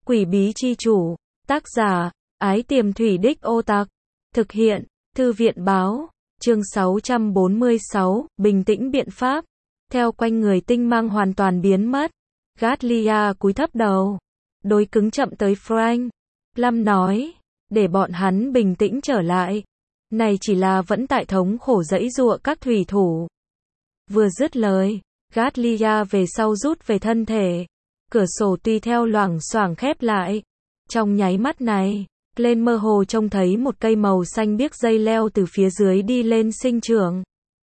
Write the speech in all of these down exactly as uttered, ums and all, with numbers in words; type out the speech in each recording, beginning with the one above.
Quỷ bí chi chủ, tác giả, Ái Tiềm Thủy Đích Ô Tặc, thực hiện, Thư viện báo, chương sáu trăm bốn mươi sáu, bình tĩnh biện pháp, theo quanh người tinh mang hoàn toàn biến mất, Gatlia cúi thấp đầu, đối cứng chậm tới Frank, Plum nói, để bọn hắn bình tĩnh trở lại, này chỉ là vẫn tại thống khổ giãy giụa các thủy thủ. Vừa dứt lời, Gatlia về sau rút về thân thể, cửa sổ tùy theo loảng xoảng khép lại, trong nháy mắt này, lên mơ hồ trông thấy một cây màu xanh biếc dây leo từ phía dưới đi lên sinh trưởng,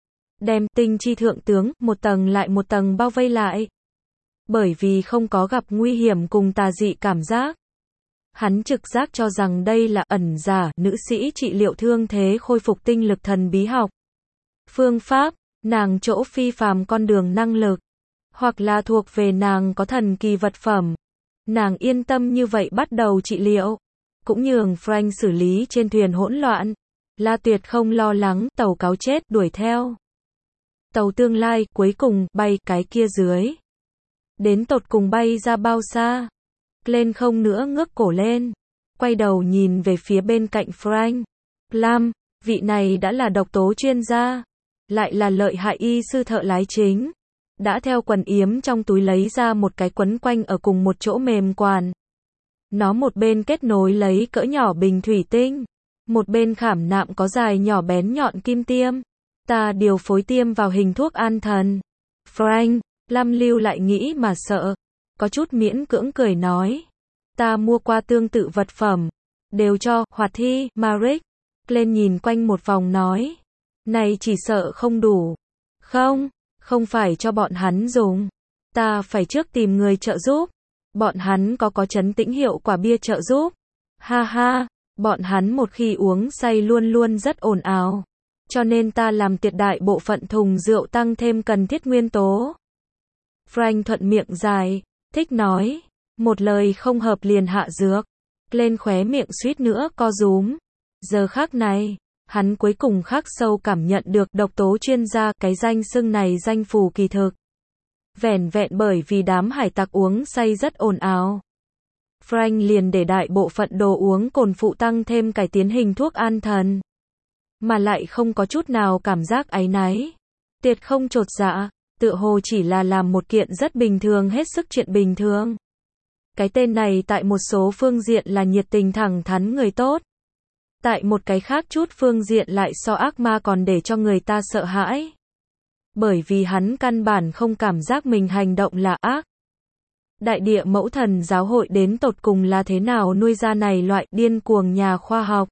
đem tinh chi thượng tướng một tầng lại một tầng bao vây lại. Bởi vì không có gặp nguy hiểm cùng tà dị cảm giác, hắn trực giác cho rằng đây là ẩn giả nữ sĩ trị liệu thương thế khôi phục tinh lực thần bí học. Phương pháp, nàng chỗ phi phàm con đường năng lực, hoặc là thuộc về nàng có thần kỳ vật phẩm. Nàng yên tâm như vậy bắt đầu trị liệu, cũng nhường Frank xử lý trên thuyền hỗn loạn. La Tuyệt không lo lắng tàu cáo chết đuổi theo. Tàu tương lai cuối cùng bay cái kia dưới. Đến tột cùng bay ra bao xa? Lên không nữa ngước cổ lên, quay đầu nhìn về phía bên cạnh Frank. Plum, vị này đã là độc tố chuyên gia, lại là lợi hại y sư thợ lái chính. Đã theo quần yếm trong túi lấy ra một cái quấn quanh ở cùng một chỗ mềm quản. Nó một bên kết nối lấy cỡ nhỏ bình thủy tinh, một bên khảm nạm có dài nhỏ bén nhọn kim tiêm. Ta điều phối tiêm vào hình thuốc an thần. Frank, Plum lưu lại nghĩ mà sợ, có chút miễn cưỡng cười nói. Ta mua qua tương tự vật phẩm, đều cho Hoạt Thi, Maric. Lên nhìn quanh một vòng nói. Này chỉ sợ không đủ. Không, không phải cho bọn hắn dùng. Ta phải trước tìm người trợ giúp. Bọn hắn có có chấn tĩnh hiệu quả bia trợ giúp. Ha ha, bọn hắn một khi uống say luôn luôn rất ồn ào. Cho nên ta làm tiệt đại bộ phận thùng rượu tăng thêm cần thiết nguyên tố. Frank thuận miệng dài, thích nói. Một lời không hợp liền hạ dược. Lên khóe miệng suýt nữa co rúm. Giờ khắc này, hắn cuối cùng khắc sâu cảm nhận được độc tố chuyên gia cái danh xưng này danh phù kỳ thực. Vẻn vẹn bởi vì đám hải tặc uống say rất ồn ào. Frank liền để đại bộ phận đồ uống cồn phụ tăng thêm cải tiến hình thuốc an thần. Mà lại không có chút nào cảm giác áy náy. Tuyệt không chột dạ, tựa hồ chỉ là làm một kiện rất bình thường hết sức chuyện bình thường. Cái tên này tại một số phương diện là nhiệt tình thẳng thắn người tốt. Tại một cái khác chút phương diện lại so ác ma còn để cho người ta sợ hãi. Bởi vì hắn căn bản không cảm giác mình hành động là ác. Đại địa mẫu thần giáo hội đến tột cùng là thế nào nuôi ra này loại điên cuồng nhà khoa học.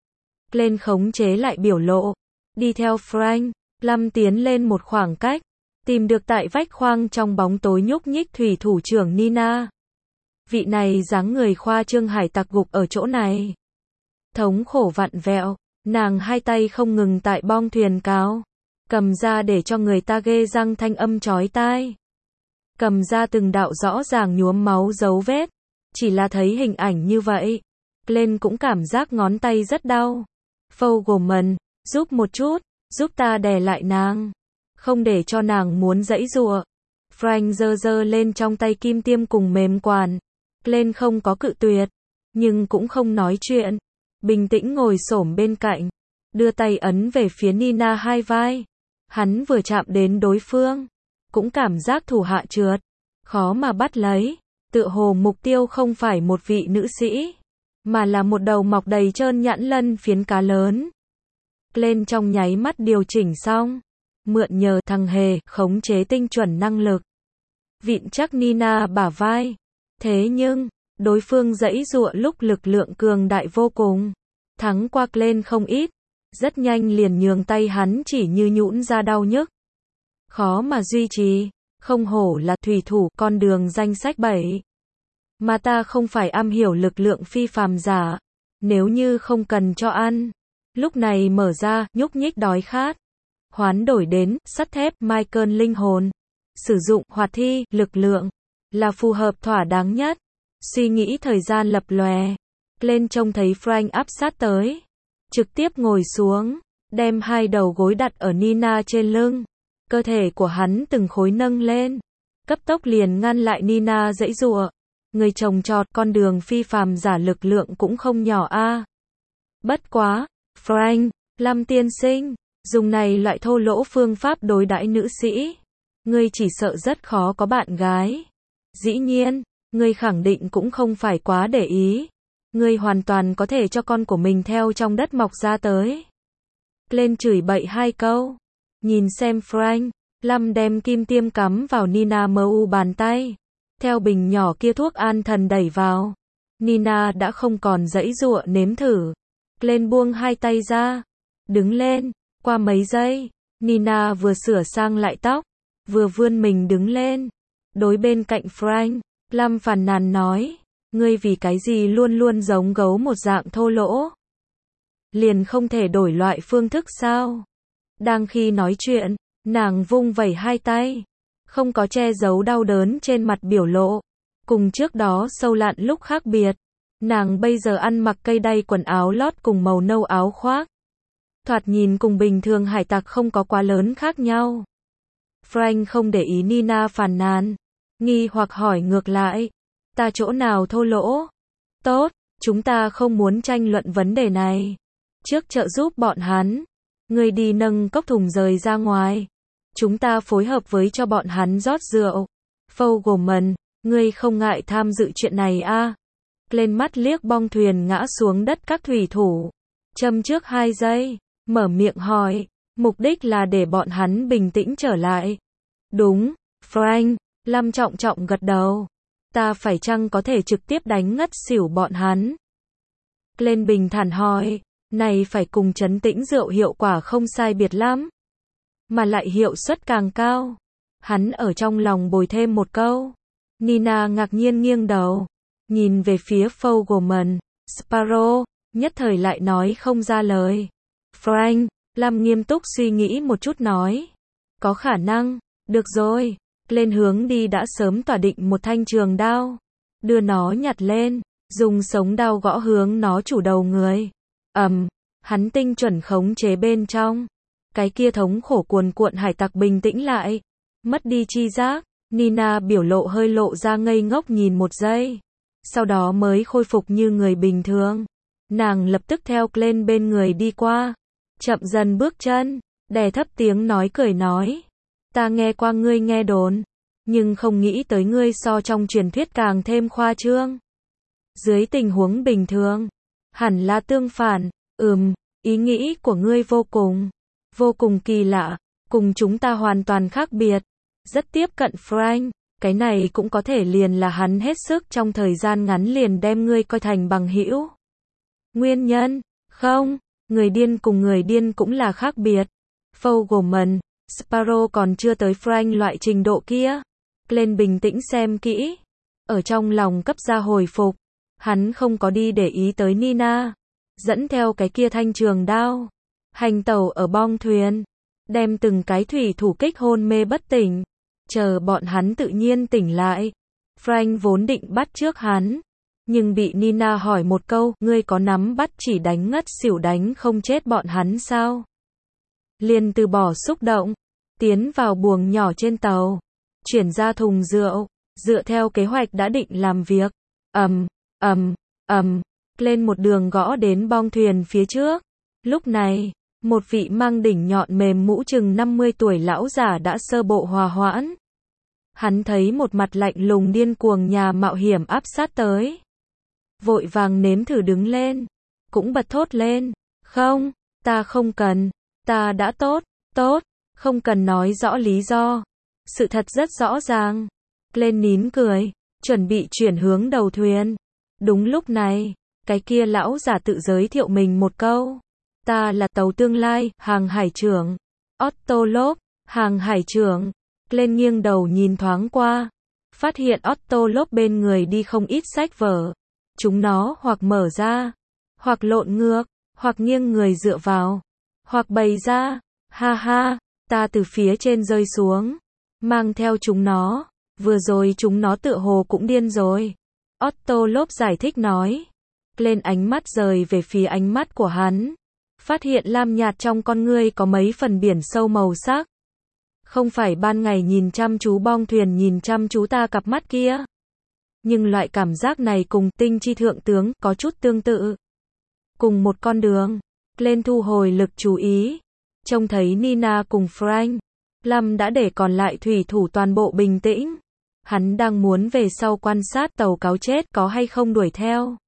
Lên khống chế lại biểu lộ. Đi theo Frank, Plum tiến lên một khoảng cách. Tìm được tại vách khoang trong bóng tối nhúc nhích thủy thủ trưởng Nina. Vị này dáng người khoa trương hải tặc gục ở chỗ này. Thống khổ vặn vẹo, nàng hai tay không ngừng tại bong thuyền cáo. Cầm ra để cho người ta ghê răng thanh âm chói tai. Cầm ra từng đạo rõ ràng nhuốm máu dấu vết. Chỉ là thấy hình ảnh như vậy. Lên cũng cảm giác ngón tay rất đau. Fogelman, giúp một chút, giúp ta đè lại nàng. Không để cho nàng muốn giãy giụa. Frank giơ giơ lên trong tay kim tiêm cùng mềm quản. Lên không có cự tuyệt, nhưng cũng không nói chuyện. Bình tĩnh ngồi xổm bên cạnh, đưa tay ấn về phía Nina hai vai. Hắn vừa chạm đến đối phương, cũng cảm giác thủ hạ trượt, khó mà bắt lấy. Tựa hồ mục tiêu không phải một vị nữ sĩ, mà là một đầu mọc đầy trơn nhẵn lân phiến cá lớn. Lên trong nháy mắt điều chỉnh xong, mượn nhờ thằng hề khống chế tinh chuẩn năng lực, vịn chắc Nina bả vai. Thế nhưng, đối phương giãy giụa lúc lực lượng cường đại vô cùng, thắng qua lên không ít, rất nhanh liền nhường tay hắn chỉ như nhũn ra đau nhức. Khó mà duy trì, không hổ là thủy thủ con đường danh sách bảy. Mà ta không phải am hiểu lực lượng phi phàm giả, nếu như không cần cho ăn, lúc này mở ra, nhúc nhích đói khát, hoán đổi đến, sắt thép, Michael linh hồn, sử dụng, hoạt thi, lực lượng, là phù hợp thỏa đáng nhất. Suy nghĩ thời gian lập lòe, lên trông thấy Frank áp sát tới, trực tiếp ngồi xuống, đem hai đầu gối đặt ở Nina trên lưng, cơ thể của hắn từng khối nâng lên, cấp tốc liền ngăn lại Nina giãy giụa, người trồng trọt, con đường phi phàm giả lực lượng cũng không nhỏ a. Bất quá, Frank, Lâm tiên sinh, dùng này loại thô lỗ phương pháp đối đãi nữ sĩ, ngươi chỉ sợ rất khó có bạn gái. Dĩ nhiên, ngươi khẳng định cũng không phải quá để ý. Ngươi hoàn toàn có thể cho con của mình theo trong đất mọc ra tới. Lên chửi bậy hai câu. Nhìn xem Frank, Lâm đem kim tiêm cắm vào Nina mờ u bàn tay. Theo bình nhỏ kia thuốc an thần đẩy vào. Nina đã không còn giãy giụa nếm thử. Lên buông hai tay ra. Đứng lên, qua mấy giây, Nina vừa sửa sang lại tóc, vừa vươn mình đứng lên. Đối bên cạnh Frank, Lâm phàn nàn nói, ngươi vì cái gì luôn luôn giống gấu một dạng thô lỗ? Liền không thể đổi loại phương thức sao? Đang khi nói chuyện, nàng vung vẩy hai tay, không có che giấu đau đớn trên mặt biểu lộ. Cùng trước đó sâu lạn lúc khác biệt, nàng bây giờ ăn mặc cây đay quần áo lót cùng màu nâu áo khoác. Thoạt nhìn cùng bình thường hải tặc không có quá lớn khác nhau. Frank không để ý Nina phàn nàn, nghi hoặc hỏi ngược lại, ta chỗ nào thô lỗ? Tốt, chúng ta không muốn tranh luận vấn đề này. Trước trợ giúp bọn hắn, ngươi đi nâng cốc thùng rời ra ngoài. Chúng ta phối hợp với cho bọn hắn rót rượu. Fogelman, ngươi không ngại tham dự chuyện này a? À? Lên mắt liếc bong thuyền ngã xuống đất các thủy thủ. Châm trước hai giây, mở miệng hỏi, mục đích là để bọn hắn bình tĩnh trở lại. Đúng, Frank, Lâm trọng trọng gật đầu. Ta phải chăng có thể trực tiếp đánh ngất xỉu bọn hắn? Lên bình thản hỏi, này phải cùng trấn tĩnh rượu hiệu quả không sai biệt lắm, mà lại hiệu suất càng cao. Hắn ở trong lòng bồi thêm một câu. Nina ngạc nhiên nghiêng đầu, nhìn về phía Fogelman, Sparrow, nhất thời lại nói không ra lời. Frank, Lâm nghiêm túc suy nghĩ một chút nói, có khả năng, được rồi. Lên hướng đi đã sớm tỏa định một thanh trường đao, đưa nó nhặt lên, dùng sống đao gõ hướng nó chủ đầu người. Ầm, um, hắn tinh chuẩn khống chế bên trong. Cái kia thống khổ cuồn cuộn hải tặc bình tĩnh lại, mất đi chi giác. Nina biểu lộ hơi lộ ra ngây ngốc nhìn một giây, sau đó mới khôi phục như người bình thường. Nàng lập tức theo lên bên người đi qua, chậm dần bước chân, đè thấp tiếng nói cười nói, ta nghe qua ngươi nghe đồn, nhưng không nghĩ tới ngươi so trong truyền thuyết càng thêm khoa trương. Dưới tình huống bình thường, hẳn là tương phản. Ừm, ý nghĩ của ngươi vô cùng, vô cùng kỳ lạ, cùng chúng ta hoàn toàn khác biệt. Rất tiếp cận Frank, cái này cũng có thể liền là hắn hết sức trong thời gian ngắn liền đem ngươi coi thành bằng hữu. Nguyên nhân, không, người điên cùng người điên cũng là khác biệt. Fogelman, Sparrow còn chưa tới Frank loại trình độ kia. Lên bình tĩnh xem kỹ, ở trong lòng cấp ra hồi phục, hắn không có đi để ý tới Nina, dẫn theo cái kia thanh trường đao, hành tẩu ở bong thuyền, đem từng cái thủy thủ kích hôn mê bất tỉnh, chờ bọn hắn tự nhiên tỉnh lại. Frank vốn định bắt trước hắn, nhưng bị Nina hỏi một câu, ngươi có nắm bắt chỉ đánh ngất xỉu đánh không chết bọn hắn sao? Liền từ bỏ xúc động, tiến vào buồng nhỏ trên tàu, chuyển ra thùng rượu, dựa theo kế hoạch đã định làm việc. Ầm, ầm, ầm, lên một đường gõ đến bong thuyền phía trước. Lúc này, một vị mang đỉnh nhọn mềm mũ chừng năm mươi tuổi lão giả đã sơ bộ hòa hoãn. Hắn thấy một mặt lạnh lùng điên cuồng nhà mạo hiểm áp sát tới, vội vàng nếm thử đứng lên, cũng bật thốt lên, không, ta không cần, ta đã tốt, tốt, không cần nói rõ lý do, sự thật rất rõ ràng. Lên nín cười, chuẩn bị chuyển hướng đầu thuyền. Đúng lúc này, cái kia lão giả tự giới thiệu mình một câu, ta là tàu tương lai, hàng hải trưởng, Otto Lốp, hàng hải trưởng. Lên nghiêng đầu nhìn thoáng qua, phát hiện Otto Lốp bên người đi không ít sách vở. Chúng nó hoặc mở ra, hoặc lộn ngược, hoặc nghiêng người dựa vào, hoặc bày ra. Ha ha, ta từ phía trên rơi xuống, mang theo chúng nó, vừa rồi chúng nó tựa hồ cũng điên rồi. Otto Lốp giải thích nói. Lên ánh mắt rời về phía ánh mắt của hắn, phát hiện lam nhạt trong con ngươi có mấy phần biển sâu màu sắc. Không phải ban ngày nhìn chăm chú bong thuyền nhìn chăm chú ta cặp mắt kia. Nhưng loại cảm giác này cùng tinh chi thượng tướng có chút tương tự. Cùng một con đường. Glenn thu hồi lực chú ý. Trông thấy Nina cùng Frank. Lâm đã để còn lại thủy thủ toàn bộ bình tĩnh. Hắn đang muốn về sau quan sát tàu cáo chết có hay không đuổi theo.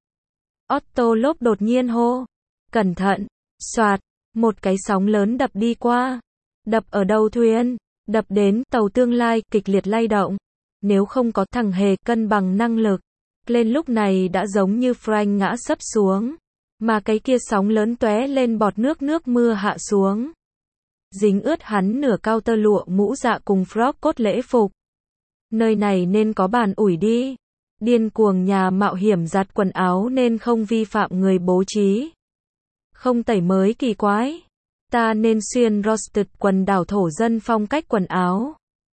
Otto Lốp đột nhiên hô. Cẩn thận. Soạt. Một cái sóng lớn đập đi qua. Đập ở đầu thuyền. Đập đến tàu tương lai kịch liệt lay động. Nếu không có thằng hề cân bằng năng lực. Lên lúc này đã giống như Frank ngã sấp xuống. Mà cái kia sóng lớn tóe lên bọt nước nước mưa hạ xuống. Dính ướt hắn nửa cao tơ lụa mũ dạ cùng frock cốt lễ phục. Nơi này nên có bàn ủi đi. Điên cuồng nhà mạo hiểm giặt quần áo nên không vi phạm người bố trí. Không tẩy mới kỳ quái. Ta nên xuyên roasted quần đảo thổ dân phong cách quần áo.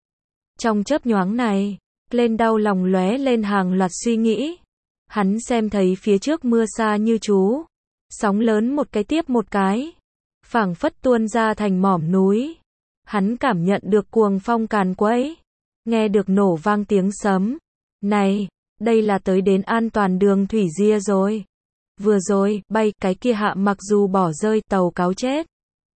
Trong chớp nhoáng này, lên đau lòng lóe lên hàng loạt suy nghĩ. Hắn xem thấy phía trước mưa xa như chú. Sóng lớn một cái tiếp một cái. Phảng phất tuôn ra thành mỏm núi. Hắn cảm nhận được cuồng phong càn quấy. Nghe được nổ vang tiếng sấm. Này, đây là tới đến an toàn đường thủy ria rồi. Vừa rồi, bay cái kia hạ mặc dù bỏ rơi tàu cáo chết.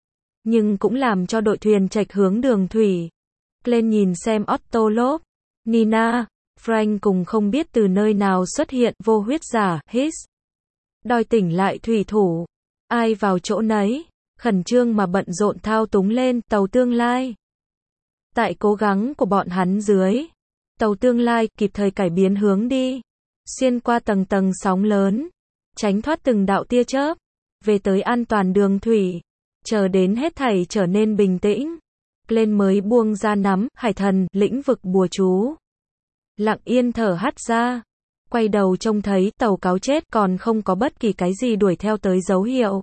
Nhưng cũng làm cho đội thuyền chệch hướng đường thủy. Lên nhìn xem Otto Lốp, Nina, Frank cùng không biết từ nơi nào xuất hiện vô huyết giả, His. Đòi tỉnh lại thủy thủ. Ai vào chỗ nấy, khẩn trương mà bận rộn thao túng lên tàu tương lai. Tại cố gắng của bọn hắn dưới, tàu tương lai kịp thời cải biến hướng đi. Xuyên qua tầng tầng sóng lớn, tránh thoát từng đạo tia chớp, về tới an toàn đường thủy. Chờ đến hết thảy trở nên bình tĩnh. Lên mới buông ra nắm, hải thần, lĩnh vực bùa chú. Lặng yên thở hắt ra. Quay đầu trông thấy tàu cáo chết còn không có bất kỳ cái gì đuổi theo tới dấu hiệu.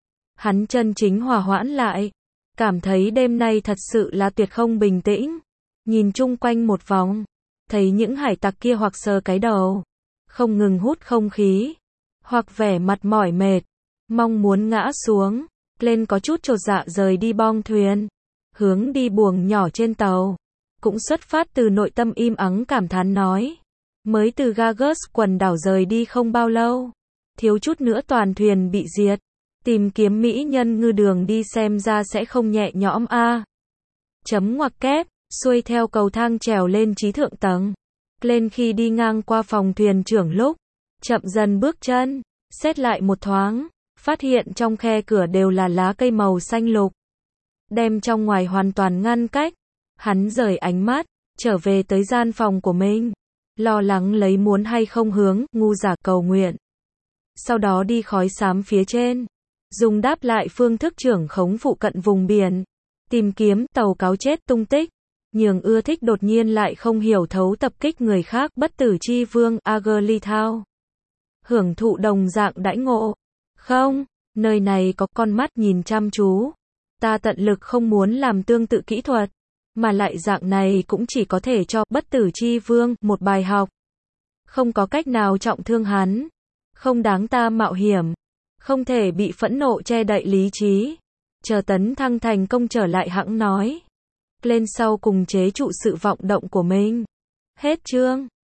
Hắn chân chính hòa hoãn lại. Cảm thấy đêm nay thật sự là tuyệt không bình tĩnh. Nhìn chung quanh một vòng. Thấy những hải tặc kia hoặc sờ cái đầu. Không ngừng hút không khí. Hoặc vẻ mặt mỏi mệt. Mong muốn ngã xuống. Lên có chút chột dạ rời đi bong thuyền. Hướng đi buồng nhỏ trên tàu. Cũng xuất phát từ nội tâm im ắng cảm thán nói. Mới từ Gagus quần đảo rời đi không bao lâu. Thiếu chút nữa toàn thuyền bị diệt. Tìm kiếm mỹ nhân ngư đường đi xem ra sẽ không nhẹ nhõm a. À. Chấm ngoặc kép, xuôi theo cầu thang trèo lên trí thượng tầng. Lên khi đi ngang qua phòng thuyền trưởng lúc. Chậm dần bước chân, xét lại một thoáng. Phát hiện trong khe cửa đều là lá cây màu xanh lục. Đem trong ngoài hoàn toàn ngăn cách. Hắn rời ánh mắt, trở về tới gian phòng của mình. Lo lắng lấy muốn hay không hướng, ngu giả cầu nguyện. Sau đó đi khói xám phía trên. Dùng đáp lại phương thức trưởng khống phụ cận vùng biển. Tìm kiếm tàu cáo chết tung tích. Nhường ưa thích đột nhiên lại không hiểu thấu tập kích người khác bất tử chi vương Agerlithau. Hưởng thụ đồng dạng đãi ngộ. Không, nơi này có con mắt nhìn chăm chú. Ta tận lực không muốn làm tương tự kỹ thuật. Mà lại dạng này cũng chỉ có thể cho bất tử chi vương một bài học. Không có cách nào trọng thương hắn. Không đáng ta mạo hiểm. Không thể bị phẫn nộ che đậy lý trí. Chờ tấn thăng thành công trở lại hẵng nói. Lên sau cùng chế trụ sự vọng động của mình. Hết chương.